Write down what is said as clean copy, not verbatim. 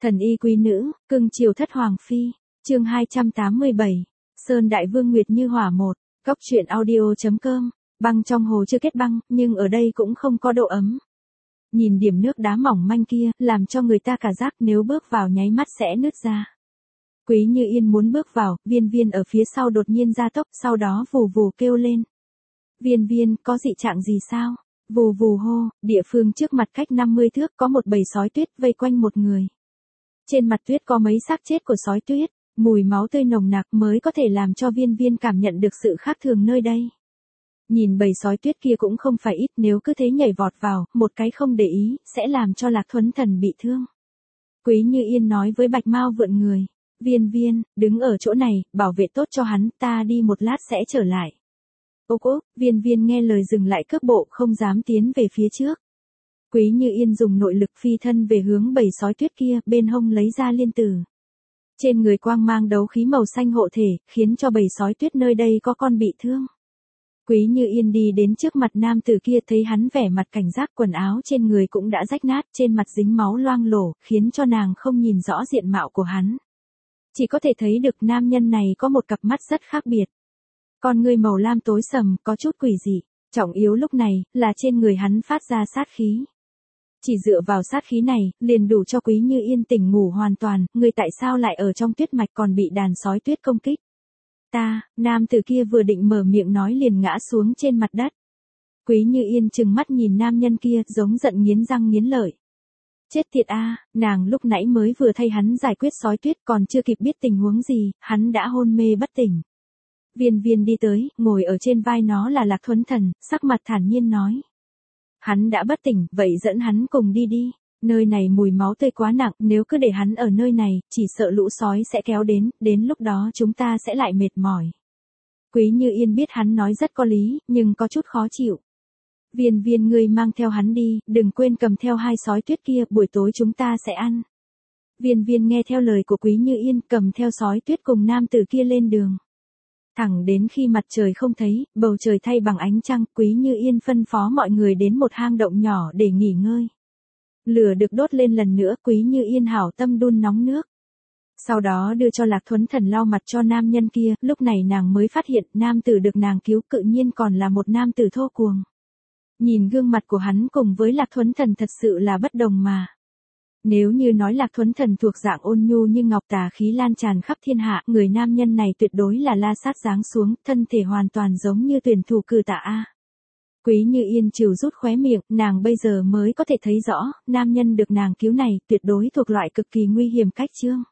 Thần y quý nữ, cưng chiều thất hoàng phi, chương 287, Sơn Đại Vương Nguyệt Như Hỏa 1, Góc truyện audio.com, băng trong hồ chưa kết băng, nhưng ở đây cũng không có độ ấm. Nhìn điểm nước đá mỏng manh kia, làm cho người ta cả giác nếu bước vào nháy mắt sẽ nứt ra. Quý Như Yên muốn bước vào, Viên Viên ở phía sau đột nhiên gia tốc, sau đó vù vù kêu lên. Viên Viên, có dị trạng gì sao? Vù vù hô, địa phương trước mặt cách 50 thước có một bầy sói tuyết vây quanh một người. Trên mặt tuyết có mấy xác chết của sói tuyết, mùi máu tươi nồng nặc mới có thể làm cho Viên Viên cảm nhận được sự khác thường nơi đây. Nhìn bầy sói tuyết kia cũng không phải ít, nếu cứ thế nhảy vọt vào, một cái không để ý, sẽ làm cho Lạc Thuấn Thần bị thương. Quý Như Yên nói với Bạch Mao vượn người, Viên Viên, đứng ở chỗ này, bảo vệ tốt cho hắn, ta đi một lát sẽ trở lại. Ốc ốc, Viên Viên nghe lời dừng lại cước bộ, không dám tiến về phía trước. Quý Như Yên dùng nội lực phi thân về hướng bầy sói tuyết kia, bên hông lấy ra liên tử. Trên người quang mang đấu khí màu xanh hộ thể, khiến cho bầy sói tuyết nơi đây có con bị thương. Quý Như Yên đi đến trước mặt nam tử kia, thấy hắn vẻ mặt cảnh giác, quần áo trên người cũng đã rách nát, trên mặt dính máu loang lổ, khiến cho nàng không nhìn rõ diện mạo của hắn. Chỉ có thể thấy được nam nhân này có một cặp mắt rất khác biệt. Con ngươi màu lam tối sầm, có chút quỷ dị. Trọng yếu lúc này, là trên người hắn phát ra sát khí. Chỉ dựa vào sát khí này, liền đủ cho Quý Như Yên tỉnh ngủ hoàn toàn, người tại sao lại ở trong tuyết mạch còn bị đàn sói tuyết công kích. Nam tử kia vừa định mở miệng nói liền ngã xuống trên mặt đất. Quý Như Yên trừng mắt nhìn nam nhân kia, giống giận nghiến răng nghiến lợi. Chết tiệt a, nàng lúc nãy mới vừa thay hắn giải quyết sói tuyết, còn chưa kịp biết tình huống gì, hắn đã hôn mê bất tỉnh. Viên Viên đi tới, ngồi ở trên vai nó là Lạc Thuấn Thần, sắc mặt thản nhiên nói. Hắn đã bất tỉnh, vậy dẫn hắn cùng đi đi. Nơi này mùi máu tươi quá nặng, nếu cứ để hắn ở nơi này, chỉ sợ lũ sói sẽ kéo đến lúc đó chúng ta sẽ lại mệt mỏi. Quý Như Yên biết hắn nói rất có lý, nhưng có chút khó chịu. Viên Viên ngươi mang theo hắn đi, đừng quên cầm theo hai sói tuyết kia, buổi tối chúng ta sẽ ăn. Viên Viên nghe theo lời của Quý Như Yên, cầm theo sói tuyết cùng nam tử kia lên đường. Thẳng đến khi mặt trời không thấy, bầu trời thay bằng ánh trăng, Quý Như Yên phân phó mọi người đến một hang động nhỏ để nghỉ ngơi. Lửa được đốt lên lần nữa, Quý Như Yên hảo tâm đun nóng nước. Sau đó đưa cho Lạc Thuấn Thần lau mặt cho nam nhân kia, lúc này nàng mới phát hiện nam tử được nàng cứu cự nhiên còn là một nam tử thô cuồng. Nhìn gương mặt của hắn cùng với Lạc Thuấn Thần thật sự là bất đồng mà. Nếu như nói Lạc Thuấn Thần thuộc dạng ôn nhu như ngọc, tà khí lan tràn khắp thiên hạ, người nam nhân này tuyệt đối là la sát giáng xuống, thân thể hoàn toàn giống như tuyển thủ cử tạ A. Quý Như Yên trừ rút khóe miệng, nàng bây giờ mới có thể thấy rõ, nam nhân được nàng cứu này tuyệt đối thuộc loại cực kỳ nguy hiểm cách chương.